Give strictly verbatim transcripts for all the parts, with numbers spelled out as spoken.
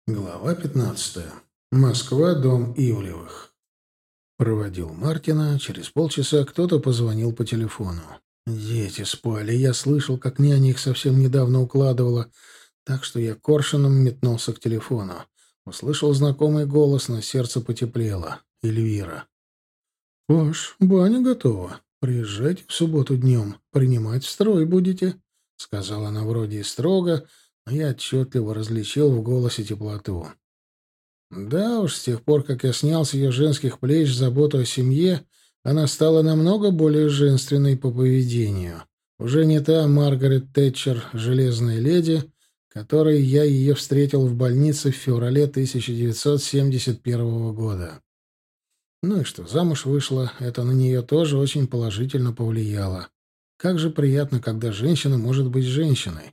Глава пятнадцатая. Москва, дом Ивлевых. Проводил Маркина. Через полчаса кто-то позвонил по телефону. Дети спали. Я слышал, как няня их совсем недавно укладывала, так что я коршуном метнулся к телефону. Услышал знакомый голос, но сердце потеплело. Эльвира. «Паш, баня готова. Приезжайте в субботу днем. Принимать в строй будете», — сказала она вроде и строго, но я отчетливо различил в голосе теплоту. Да уж, с тех пор, как я снял с ее женских плеч заботу о семье, она стала намного более женственной по поведению. Уже не та Маргарет Тэтчер, железная леди, которой я ее встретил в больнице в феврале тысяча девятьсот семьдесят первого года. Ну и что, замуж вышла, это на нее тоже очень положительно повлияло. Как же приятно, когда женщина может быть женщиной.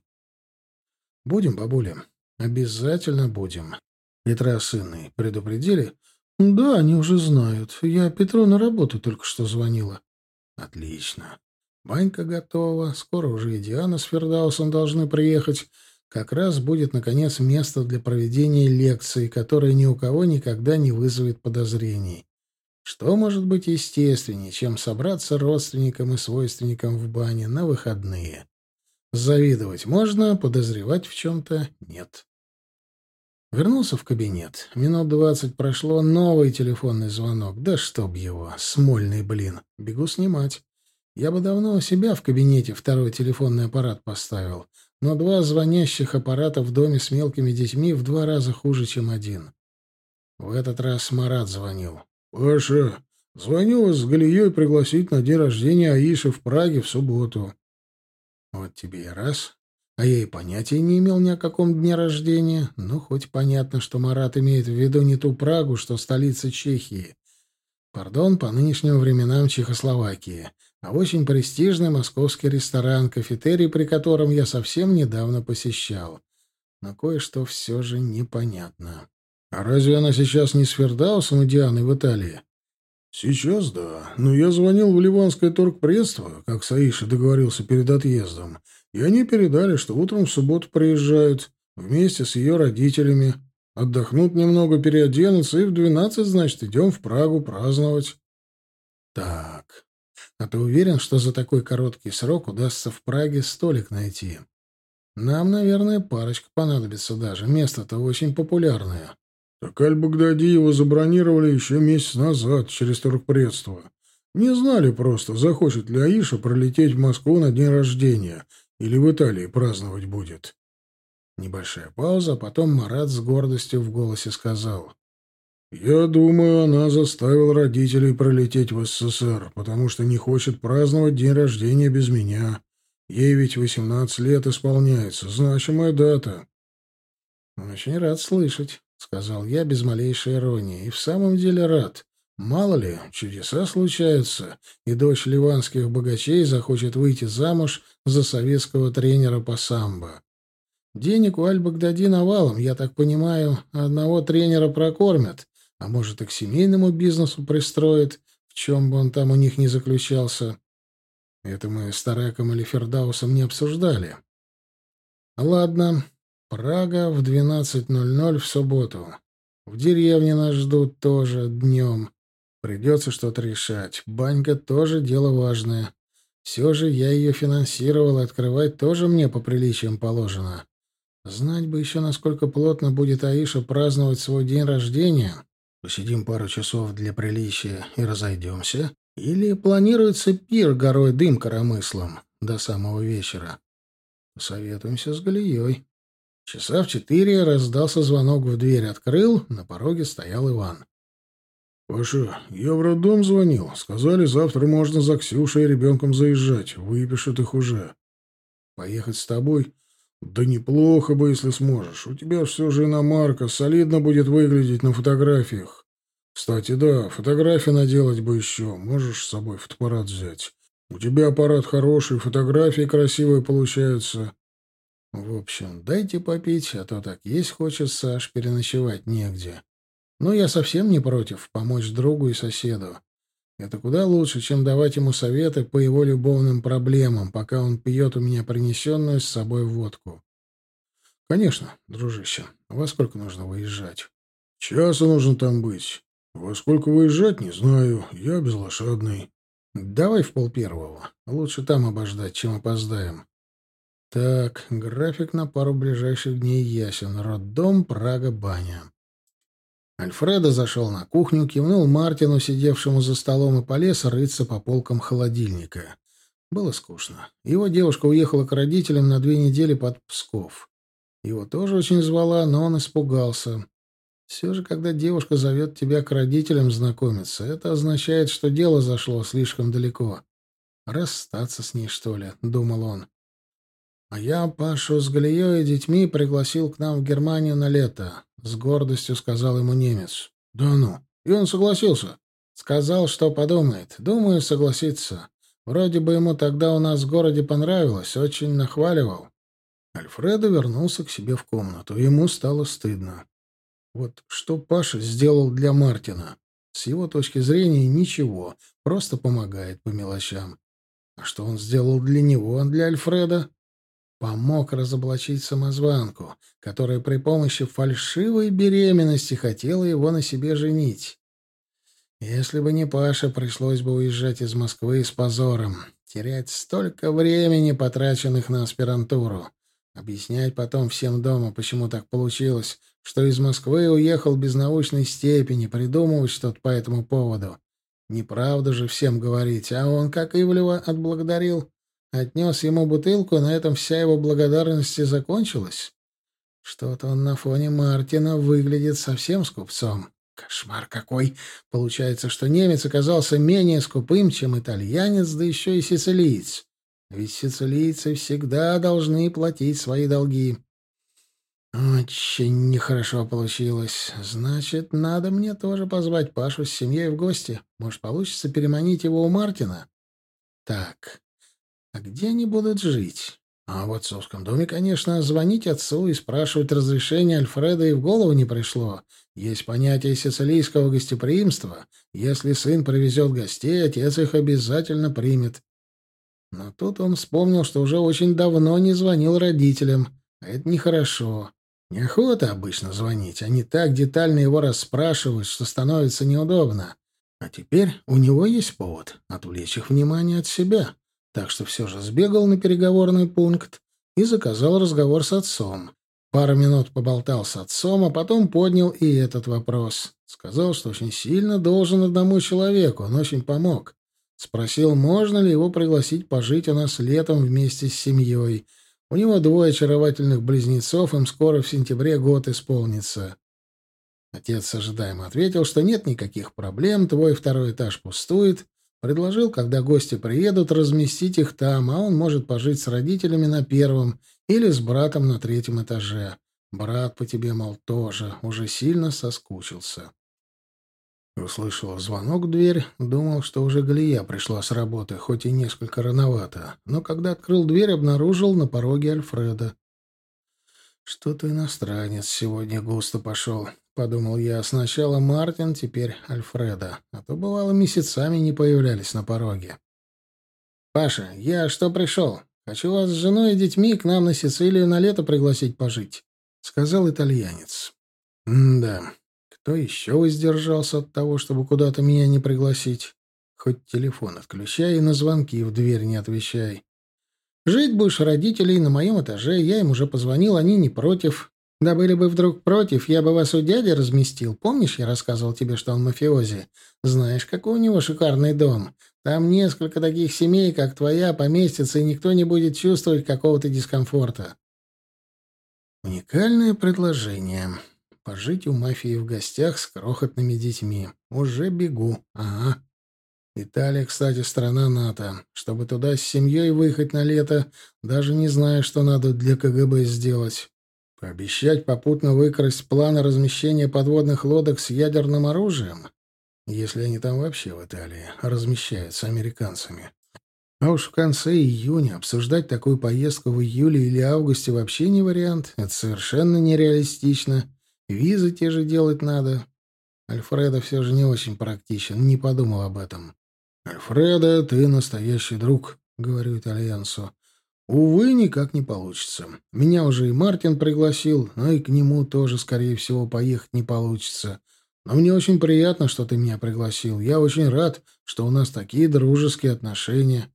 Будем, бабуля, обязательно будем. Петра с Инной предупредили? Да, они уже знают. Я Петру на работу только что звонила. Отлично. Банька готова. Скоро уже и Диана с Фердаусом должны приехать. Как раз будет, наконец, место для проведения лекции, которое ни у кого никогда не вызовет подозрений. Что может быть естественнее, чем собраться родственникам и свойственникам в бане на выходные? Завидовать можно, подозревать в чем-то нет. Вернулся в кабинет. Минут двадцать прошло, новый телефонный звонок. Да чтоб его, смольный блин. Бегу снимать. Я бы давно у себя в кабинете второй телефонный аппарат поставил, но два звонящих аппарата в доме с мелкими детьми в два раза хуже, чем один. В этот раз Марат звонил. «Паша, звоню вас с Галией пригласить на день рождения Аиши в Праге в субботу». Вот тебе и раз. А я и понятия не имел ни о каком дне рождения. Ну, хоть понятно, что Марат имеет в виду не ту Прагу, что столица Чехии. Пардон, по нынешним временам Чехословакии. А очень престижный московский ресторан, кафетерий, при котором я совсем недавно посещал. Но кое-что все же непонятно. А разве она сейчас не с Фердаусом и Дианой в Италии? Сейчас да, но я звонил в Ливанское торгпредство, как с Аишей договорился перед отъездом, и они передали, что утром в субботу приезжают вместе с ее родителями. Отдохнут немного, переоденутся, и в двенадцать, значит, идем в Прагу праздновать. Так, а ты уверен, что за такой короткий срок удастся в Праге столик найти? Нам, наверное, парочка понадобится даже, место-то очень популярное. Так Аль-Багдадиева забронировали еще месяц назад через торгпредство. Не знали просто, захочет ли Аиша пролететь в Москву на день рождения или в Италии праздновать будет. Небольшая пауза, а потом Марат с гордостью в голосе сказал. «Я думаю, она заставила родителей пролететь в СССР, потому что не хочет праздновать день рождения без меня. Ей ведь восемнадцать лет исполняется, значимая дата». «Очень рад слышать», — сказал я без малейшей иронии. «И в самом деле рад. Мало ли, чудеса случаются, и дочь ливанских богачей захочет выйти замуж за советского тренера по самбо. Денег у Аль-Багдади навалом, я так понимаю, одного тренера прокормят, а может и к семейному бизнесу пристроят, в чем бы он там у них ни заключался. Это мы с Тареком или Фердаусом не обсуждали. Ладно». Прага в двенадцать ноль ноль в субботу. В деревне нас ждут тоже днем. Придется что-то решать. Банька тоже дело важное. Все же я ее финансировал, и открывать тоже мне по приличиям положено. Знать бы еще, насколько плотно будет Аиша праздновать свой день рождения. Посидим пару часов для приличия и разойдемся. Или планируется пир горой дым коромыслом до самого вечера. Посоветуемся с Галией. Часа в четыре раздался звонок в дверь. Открыл, на пороге стоял Иван. «Паша, я в роддом звонил. Сказали, завтра можно за Ксюшей и ребенком заезжать. Выпишут их уже. Поехать с тобой? Да неплохо бы, если сможешь. У тебя все же иномарка, солидно будет выглядеть на фотографиях. Кстати, да, фотографии наделать бы еще. Можешь с собой фотоаппарат взять. У тебя аппарат хороший, фотографии красивые получаются». В общем, дайте попить, а то так есть хочется, аж переночевать негде. Но я совсем не против помочь другу и соседу. Это куда лучше, чем давать ему советы по его любовным проблемам, пока он пьет у меня принесенную с собой водку. Конечно, дружище. Во сколько нужно выезжать? Часа нужно там быть. Во сколько выезжать, не знаю. Я безлошадный. Давай в полпервого. Лучше там обождать, чем опоздаем. Так, график на пару ближайших дней ясен. Роддом, Прага, баня. Альфредо зашел на кухню, кивнул Мартину, сидевшему за столом, и полез рыться по полкам холодильника. Было скучно. Его девушка уехала к родителям на две недели под Псков. Его тоже очень звала, но он испугался. Все же, когда девушка зовет тебя к родителям знакомиться, это означает, что дело зашло слишком далеко. Расстаться с ней, что ли, — думал он. А я Пашу с Галией и детьми пригласил к нам в Германию на лето, — с гордостью сказал ему немец. Да ну, и он согласился. Сказал, что подумает. Думаю, согласится. Вроде бы ему тогда у нас в городе понравилось, очень нахваливал. Альфредо вернулся к себе в комнату. Ему стало стыдно. Вот что Паша сделал для Мартина? С его точки зрения ничего, просто помогает по мелочам. А что он сделал для него, для Альфреда? Помог разоблачить самозванку, которая при помощи фальшивой беременности хотела его на себе женить. Если бы не Паша, пришлось бы уезжать из Москвы с позором, терять столько времени, потраченных на аспирантуру. Объяснять потом всем дома, почему так получилось, что из Москвы уехал без научной степени, придумывать что-то по этому поводу. Неправду же всем говорить, а он, как Ивлева, отблагодарил. Отнес ему бутылку, и на этом вся его благодарность и закончилась. Что-то он на фоне Мартина выглядит совсем скупцом. Кошмар какой! Получается, что немец оказался менее скупым, чем итальянец, да еще и сицилиец. Ведь сицилийцы всегда должны платить свои долги. Очень нехорошо получилось. Значит, надо мне тоже позвать Пашу с семьей в гости. Может, получится переманить его у Мартина? Так, а где они будут жить? А в отцовском доме, конечно, звонить отцу и спрашивать разрешения Альфреда и в голову не пришло. Есть понятие сицилийского гостеприимства. Если сын привезет гостей, отец их обязательно примет. Но тут он вспомнил, что уже очень давно не звонил родителям. А это нехорошо. Неохота обычно звонить. Они так детально его расспрашивают, что становится неудобно. А теперь у него есть повод отвлечь их внимание от себя. Так что все же сбегал на переговорный пункт и заказал разговор с отцом. Пару минут поболтал с отцом, а потом поднял и этот вопрос. Сказал, что очень сильно должен одному человеку, он очень помог. Спросил, можно ли его пригласить пожить у нас летом вместе с семьей. У него двое очаровательных близнецов, им скоро в сентябре год исполнится. Отец ожидаемо ответил, что нет никаких проблем, твой второй этаж пустует. Предложил, когда гости приедут, разместить их там, а он может пожить с родителями на первом или с братом на третьем этаже. Брат по тебе, мол, тоже уже сильно соскучился. Услышал звонок в дверь, думал, что уже Галия пришла с работы, хоть и несколько рановато. Но когда открыл дверь, обнаружил на пороге Альфреда. «Что-то иностранец сегодня густо пошел», — подумал я. «Сначала Мартин, теперь Альфреда. А то, бывало, месяцами не появлялись на пороге». «Паша, я что пришел? Хочу вас с женой и детьми к нам на Сицилию на лето пригласить пожить», — сказал итальянец. «М-да, кто еще воздержался от того, чтобы куда-то меня не пригласить? Хоть телефон отключай и на звонки в дверь не отвечай. Жить будешь у родителей на моем этаже, я им уже позвонил, они не против. Да были бы вдруг против, я бы вас у дяди разместил. Помнишь, я рассказывал тебе, что он мафиози? Знаешь, какой у него шикарный дом? Там несколько таких семей, как твоя, поместится, и никто не будет чувствовать какого-то дискомфорта». Уникальное предложение. Пожить у мафии в гостях с крохотными детьми. Уже бегу. Ага. Италия, кстати, страна НАТО. Чтобы туда с семьей выехать на лето, даже не знаю, что надо для ка гэ бэ сделать. Пообещать попутно выкрасть планы размещения подводных лодок с ядерным оружием? Если они там вообще в Италии размещаются американцами. А уж в конце июня обсуждать такую поездку в июле или августе вообще не вариант. Это совершенно нереалистично. Визы те же делать надо. Альфредо все же не очень практичен, не подумал об этом. «Альфредо, ты настоящий друг», — говорю итальянцу. Увы, никак не получится. Меня уже и Мартин пригласил, но и к нему тоже, скорее всего, поехать не получится. Но мне очень приятно, что ты меня пригласил. Я очень рад, что у нас такие дружеские отношения.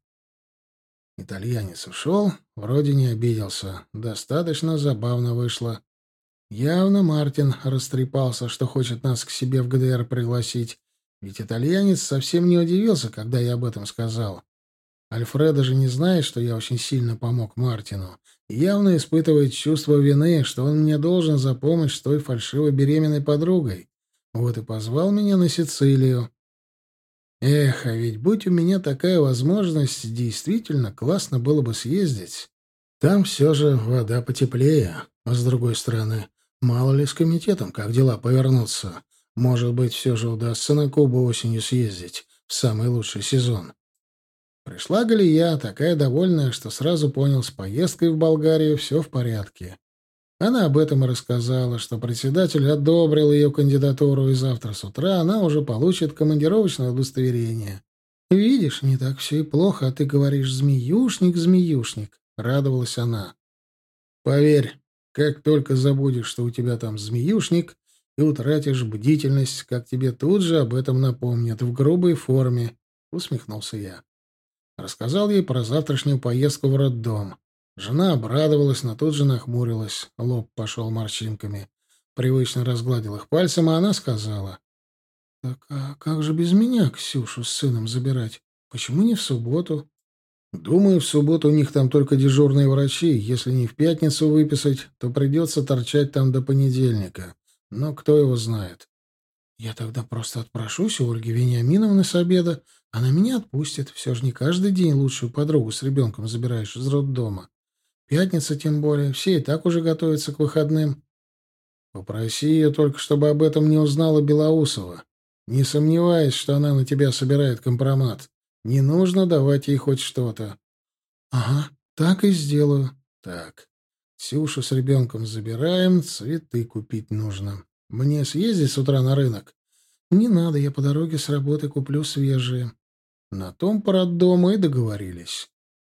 Итальянец ушел, вроде не обиделся. Достаточно забавно вышло. Явно Мартин растрепался, что хочет нас к себе в ГДР пригласить. Ведь итальянец совсем не удивился, когда я об этом сказал. Альфредо же не знает, что я очень сильно помог Мартину, и явно испытывает чувство вины, что он мне должен за помощь с той фальшивой беременной подругой. Вот и позвал меня на Сицилию. Эх, а ведь будь у меня такая возможность, действительно классно было бы съездить. Там все же вода потеплее. А с другой стороны, мало ли с комитетом, как дела повернутся. Может быть, все же удастся на Кубу осенью съездить, в самый лучший сезон. Пришла Галия, такая довольная, что сразу понял, с поездкой в Болгарию все в порядке. Она об этом и рассказала, что председатель одобрил ее кандидатуру, и завтра с утра она уже получит командировочное удостоверение. «Видишь, не так все и плохо, а ты говоришь «змеюшник, змеюшник», — радовалась она. «Поверь, как только забудешь, что у тебя там змеюшник, и утратишь бдительность, как тебе тут же об этом напомнят в грубой форме», — усмехнулся я. Рассказал ей про завтрашнюю поездку в роддом. Жена обрадовалась, но тут же нахмурилась. Лоб пошел морщинками. Привычно разгладил их пальцем, а она сказала: «Так а как же без меня Ксюшу с сыном забирать? Почему не в субботу?» «Думаю, в субботу у них там только дежурные врачи. Если не в пятницу выписать, то придется торчать там до понедельника. Но кто его знает?» «Я тогда просто отпрошусь у Ольги Вениаминовны с обеда. Она меня отпустит. Все же не каждый день лучшую подругу с ребенком забираешь из роддома. Пятница тем более. Все и так уже готовятся к выходным». «Попроси ее только, чтобы об этом не узнала Белоусова. Не сомневаюсь, что она на тебя собирает компромат. Не нужно давать ей хоть что-то». «Ага, так и сделаю». «Так, Сюшу с ребенком забираем, цветы купить нужно. Мне съездить с утра на рынок?» «Не надо, я по дороге с работы куплю свежие». На том по роддому и договорились.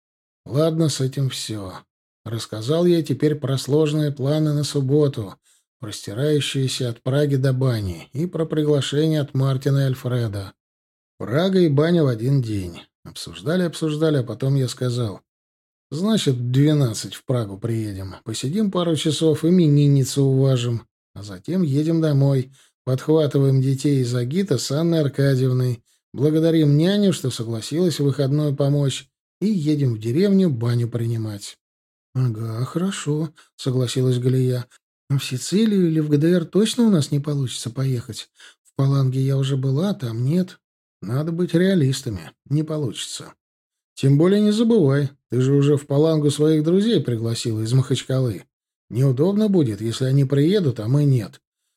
Ладно, с этим все. Рассказал я теперь про сложные планы на субботу, простирающиеся от Праги до бани, и про приглашение от Мартина и Альфреда. Прага и баня в один день. Обсуждали, обсуждали, а потом я сказал: «Значит, в двенадцать в Прагу приедем. Посидим пару часов, именинницу уважим. А затем едем домой. Подхватываем детей из Агита с Анной Аркадьевной. Благодарим няню, что согласилась в выходной помочь. И едем в деревню баню принимать». «Ага, хорошо», — согласилась Галия. «Но в Сицилию или в ГДР точно у нас не получится поехать? В Паланге я уже была, там нет». «Надо быть реалистами. Не получится. Тем более не забывай, ты же уже в Палангу своих друзей пригласила из Махачкалы. Неудобно будет, если они приедут, а мы нет».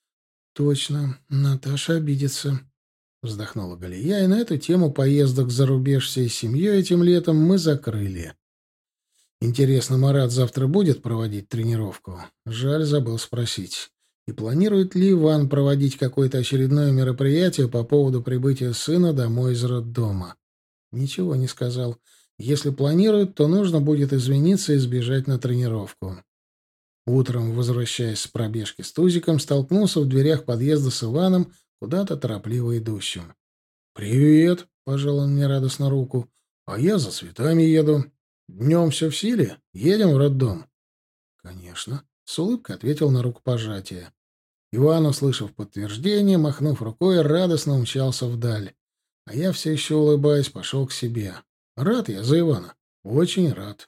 «Точно, Наташа обидится», — вздохнула Галия, и на эту тему поездок за рубеж всей семьей этим летом мы закрыли. Интересно, Марат завтра будет проводить тренировку? Жаль, забыл спросить. И планирует ли Иван проводить какое-то очередное мероприятие по поводу прибытия сына домой из роддома? Ничего не сказал. Если планирует, то нужно будет извиниться и сбежать на тренировку. Утром, возвращаясь с пробежки с Тузиком, столкнулся в дверях подъезда с Иваном, куда-то торопливо идущим. «Привет!» — пожал он мне радостно руку. «А я за цветами еду. Днем все в силе? Едем в роддом?» «Конечно», — с улыбкой ответил на рукопожатие. Иван, услышав подтверждение, махнув рукой, радостно умчался вдаль. А я, все еще улыбаясь, пошел к себе. Рад я за Ивана. Очень рад.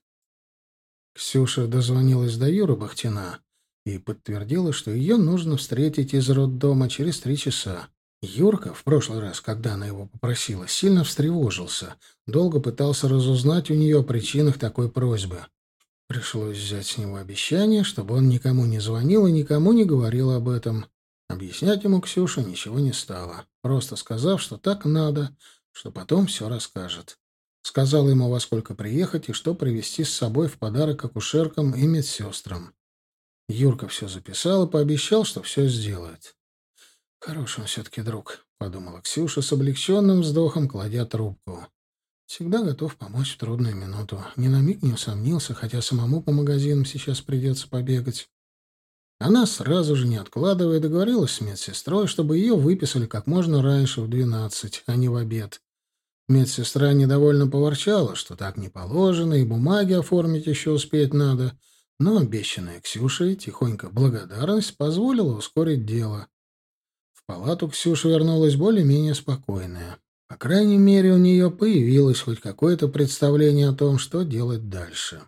Ксюша дозвонилась до Юры Бахтина и подтвердила, что ее нужно встретить из роддома через три часа. Юрка, в прошлый раз, когда она его попросила, сильно встревожился, долго пытался разузнать у нее о причинах такой просьбы. Пришлось взять с него обещание, чтобы он никому не звонил и никому не говорил об этом. Объяснять ему Ксюша ничего не стала, просто сказав, что так надо, что потом все расскажет. Сказала ему, во сколько приехать и что привезти с собой в подарок акушеркам и медсестрам. Юрка все записал и пообещал, что все сделает. «Хороший он все-таки друг», — подумала Ксюша с облегченным вздохом, кладя трубку. Всегда готов помочь в трудную минуту. Ни на миг не усомнился, хотя самому по магазинам сейчас придется побегать. Она сразу же, не откладывая, договорилась с медсестрой, чтобы ее выписали как можно раньше, в двенадцать, а не в обед. Медсестра недовольно поворчала, что так не положено, и бумаги оформить еще успеть надо, но обещанная Ксюшей тихонько благодарность позволила ускорить дело. В палату Ксюша вернулась более-менее спокойная. По крайней мере, у нее появилось хоть какое-то представление о том, что делать дальше.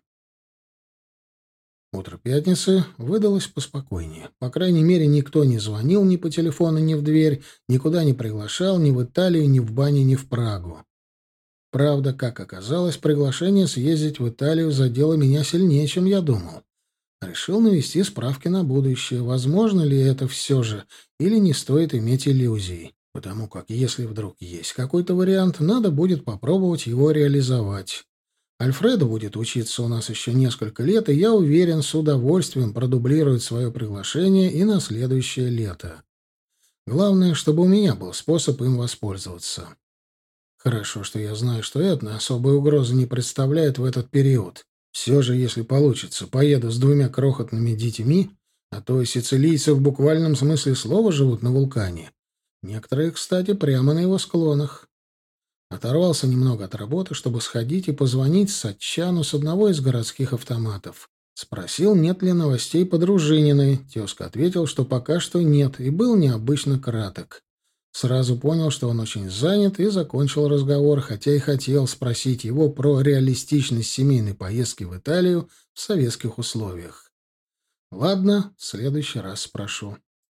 Утро пятницы выдалось поспокойнее. По крайней мере, никто не звонил ни по телефону, ни в дверь, никуда не приглашал, ни в Италию, ни в баню, ни в Прагу. Правда, как оказалось, приглашение съездить в Италию задело меня сильнее, чем я думал. Решил навести справки на будущее, возможно ли это все же, или не стоит иметь иллюзий. Потому как, если вдруг есть какой-то вариант, надо будет попробовать его реализовать. Альфредо будет учиться у нас еще несколько лет, и я уверен, с удовольствием продублирует свое приглашение и на следующее лето. Главное, чтобы у меня был способ им воспользоваться. Хорошо, что я знаю, что Этна особой угрозы не представляет в этот период. Все же, если получится, поеду с двумя крохотными детьми, а то и сицилийцы в буквальном смысле слова живут на вулкане. Некоторые, кстати, прямо на его склонах. Оторвался немного от работы, чтобы сходить и позвонить Сатчану с одного из городских автоматов. Спросил, нет ли новостей по Дружининой. Тезка ответил, что пока что нет, и был необычно краток. Сразу понял, что он очень занят, и закончил разговор, хотя и хотел спросить его про реалистичность семейной поездки в Италию в советских условиях. Ладно, в следующий раз спрошу.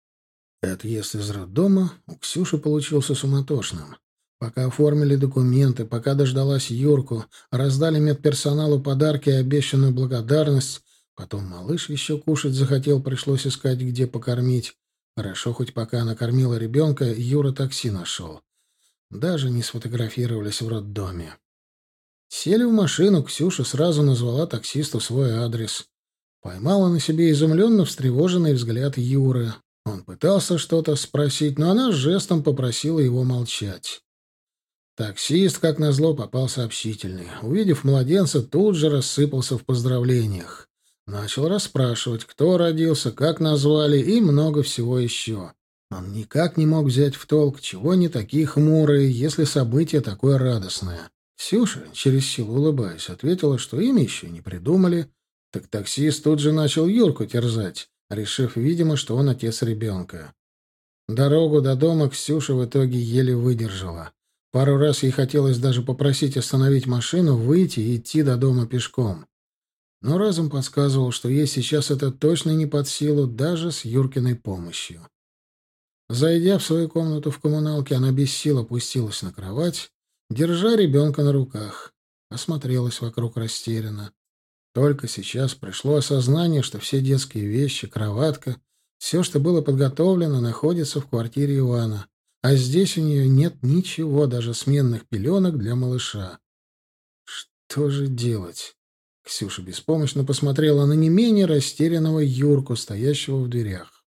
Отъезд из роддома у Ксюши получился суматошным. Пока оформили документы, пока дождалась Юрку, раздали медперсоналу подарки и обещанную благодарность, потом малыш еще кушать захотел, пришлось искать, где покормить. Хорошо, хоть пока она кормила ребенка, Юра такси нашел. Даже не сфотографировались в роддоме. Сели в машину, Ксюша сразу назвала таксисту свой адрес. Поймала на себе изумленно встревоженный взгляд Юры. Он пытался что-то спросить, но она жестом попросила его молчать. Таксист, как назло, попался общительный. Увидев младенца, тут же рассыпался в поздравлениях. Начал расспрашивать, кто родился, как назвали и много всего еще. Он никак не мог взять в толк, чего они такие хмурые, если событие такое радостное. Ксюша, через силу улыбаясь, ответила, что имя еще не придумали. Так таксист тут же начал Юрку терзать, решив, видимо, что он отец ребенка. Дорогу до дома Ксюша в итоге еле выдержала. Пару раз ей хотелось даже попросить остановить машину, выйти и идти до дома пешком. Но разум подсказывал, что ей сейчас это точно не под силу, даже с Юркиной помощью. Зайдя в свою комнату в коммуналке, она без сил опустилась на кровать, держа ребенка на руках. Осмотрелась вокруг растерянно. Только сейчас пришло осознание, что все детские вещи, кроватка, все, что было подготовлено, находится в квартире Ивана, а здесь у нее нет ничего, даже сменных пеленок для малыша. Что же делать? Ксюша беспомощно посмотрела на не менее растерянного Юрку, стоящего в дверях.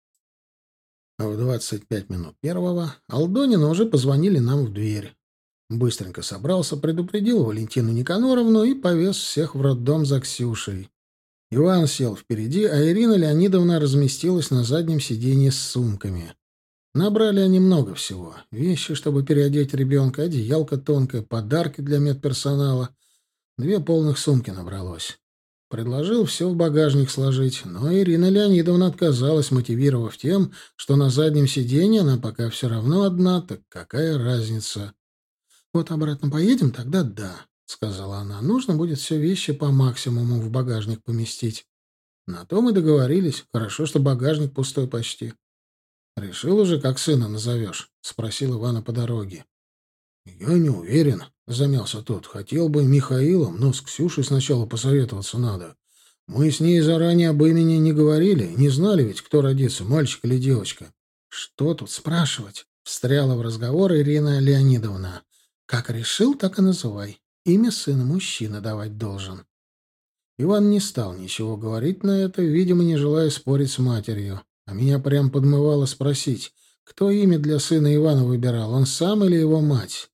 В двадцать пять минут первого Алдонина уже позвонили нам в дверь. Быстренько собрался, предупредил Валентину Никаноровну и повез всех в роддом за Ксюшей. Иван сел впереди, а Ирина Леонидовна разместилась на заднем сиденье с сумками. Набрали они много всего. Вещи, чтобы переодеть ребенка, одеялко тонкое, подарки для медперсонала. Две полных сумки набралось. Предложил все в багажник сложить, но Ирина Леонидовна отказалась, мотивировав тем, что на заднем сиденье она пока все равно одна, так какая разница? «Вот обратно поедем, тогда да», — сказала она. «Нужно будет все вещи по максимуму в багажник поместить». На то мы договорились. Хорошо, что багажник пустой почти. «Решил уже, как сына назовешь?» — спросил Ивана по дороге. «Я не уверен», — замялся тот. «Хотел бы Михаилом, но с Ксюшей сначала посоветоваться надо. Мы с ней заранее об имени не говорили, не знали ведь, кто родится, мальчик или девочка». «Что тут спрашивать?» — встряла в разговор Ирина Леонидовна. «Как решил, так и называй. Имя сына мужчина давать должен». Иван не стал ничего говорить на это, видимо, не желая спорить с матерью. А меня прям подмывало спросить, кто имя для сына Ивана выбирал, он сам или его мать?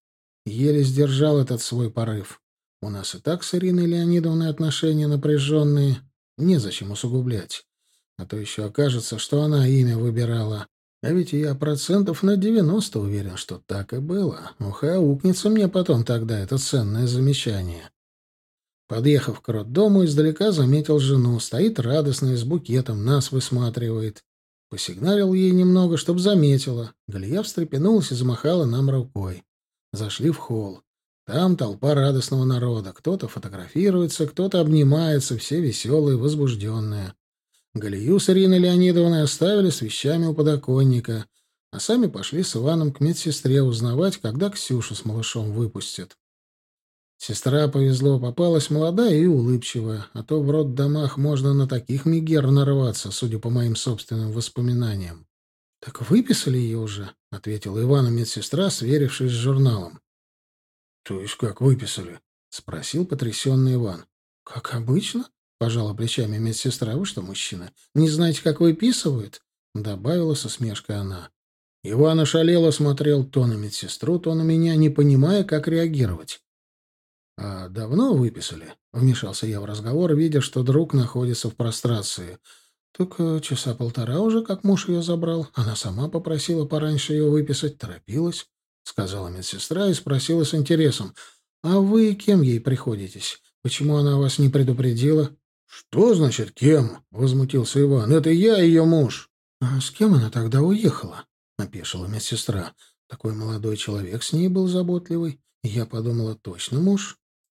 Еле сдержал этот свой порыв. У нас и так с Ириной Леонидовной отношения напряженные. Незачем усугублять. А то еще окажется, что она имя выбирала. А ведь я процентов на девяносто уверен, что так и было. Ух, и аукнется мне потом тогда это ценное замечание. Подъехав к роддому, издалека заметил жену. Стоит радостная, с букетом, нас высматривает. Посигналил ей немного, чтоб заметила. Галия встрепенулась и замахала нам рукой. Зашли в холл. Там толпа радостного народа. Кто-то фотографируется, кто-то обнимается, все веселые, возбужденные. Галию с Ириной Леонидовной оставили с вещами у подоконника, а сами пошли с Иваном к медсестре узнавать, когда Ксюшу с малышом выпустят. Сестра, повезло, попалась молодая и улыбчивая, а то в роддомах можно на таких мигер нарваться, судя по моим собственным воспоминаниям. — Так выписали ее уже, — ответила Ивану медсестра, сверившись с журналом. — То есть как выписали? — спросил потрясенный Иван. — Как обычно, — пожала плечами медсестра. — Вы что, мужчина, не знаете, как выписывают? — добавила со смешкой она. Иван ошалело смотрел то на медсестру, то на меня, не понимая, как реагировать. — А давно выписали? — вмешался я в разговор, видя, что друг находится в прострации. — Так э, часа полтора уже, как муж ее забрал. Она сама попросила пораньше ее выписать, торопилась, — сказала медсестра и спросила с интересом. — А вы кем ей приходитесь? Почему она вас не предупредила? — Что значит кем? — возмутился Иван. — Это я, ее муж. — А с кем она тогда уехала? — опешила медсестра. Такой молодой человек с ней был заботливый. Я подумала, точно муж.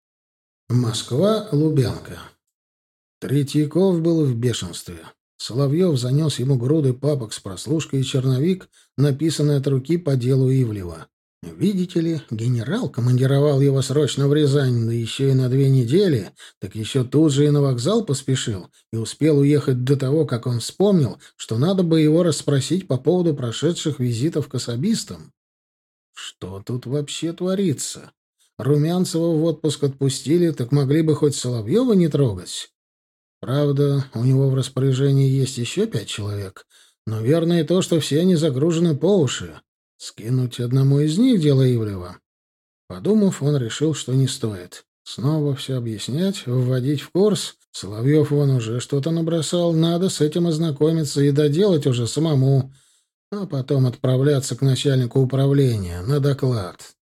Москва, Лубянка. Третьяков был в бешенстве. Соловьев занес ему груды папок с прослушкой и черновик, написанный от руки по делу Ивлева. Видите ли, генерал командировал его срочно в Рязань, да еще и на две недели, так еще тут же и на вокзал поспешил, и успел уехать до того, как он вспомнил, что надо бы его расспросить по поводу прошедших визитов к особистам. Что тут вообще творится? Румянцева в отпуск отпустили, так могли бы хоть Соловьева не трогать. Правда, у него в распоряжении есть еще пять человек, но верно и то, что все они загружены по уши. Скинуть одному из них дело Ивлева. Подумав, он решил, что не стоит. Снова все объяснять, вводить в курс. Соловьев вон уже что-то набросал, надо с этим ознакомиться и доделать уже самому, а потом отправляться к начальнику управления на доклад.